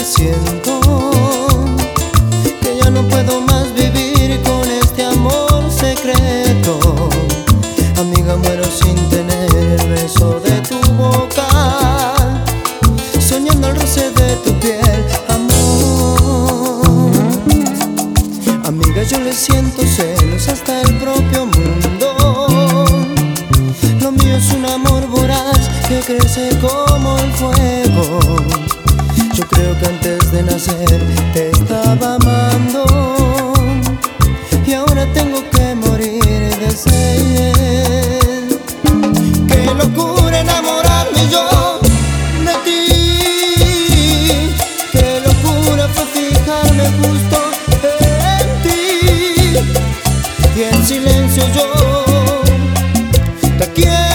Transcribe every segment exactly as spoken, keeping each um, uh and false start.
siento que ya no puedo más vivir con este amor secreto. Amiga, muero sin tener el beso de tu boca, soñando el roce de tu piel, amor. Amiga, yo le siento celos hasta el propio mundo. Lo mío es un amor voraz que crece como el fuego. Yo creo que antes de nacer te estaba amando y ahora tengo que morir de sed. Qué locura enamorarme yo de ti, qué locura fue fijarme justo en ti, y en silencio yo te quiero.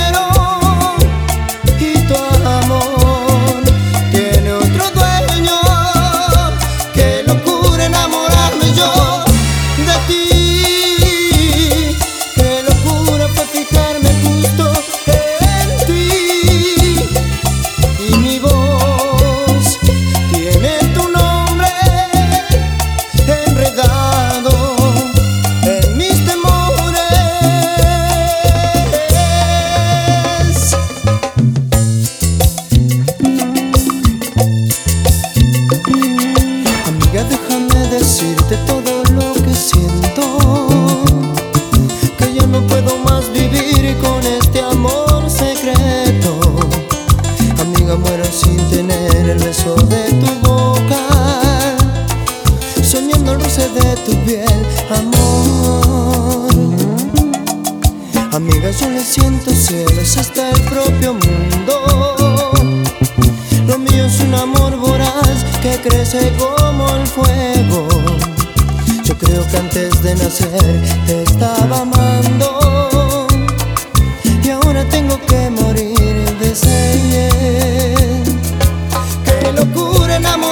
Decirte todo lo que siento, que yo no puedo más vivir con este amor secreto. Amiga, muero sin tener el beso de tu boca, soñando el roce de tu piel, amor. Amiga, yo le siento celos hasta el propio mundo. Lo mío es un amor voraz que crece como el fuego. Yo creo que antes de nacer te estaba amando y ahora tengo que morir de sed. Qué locura enamorarme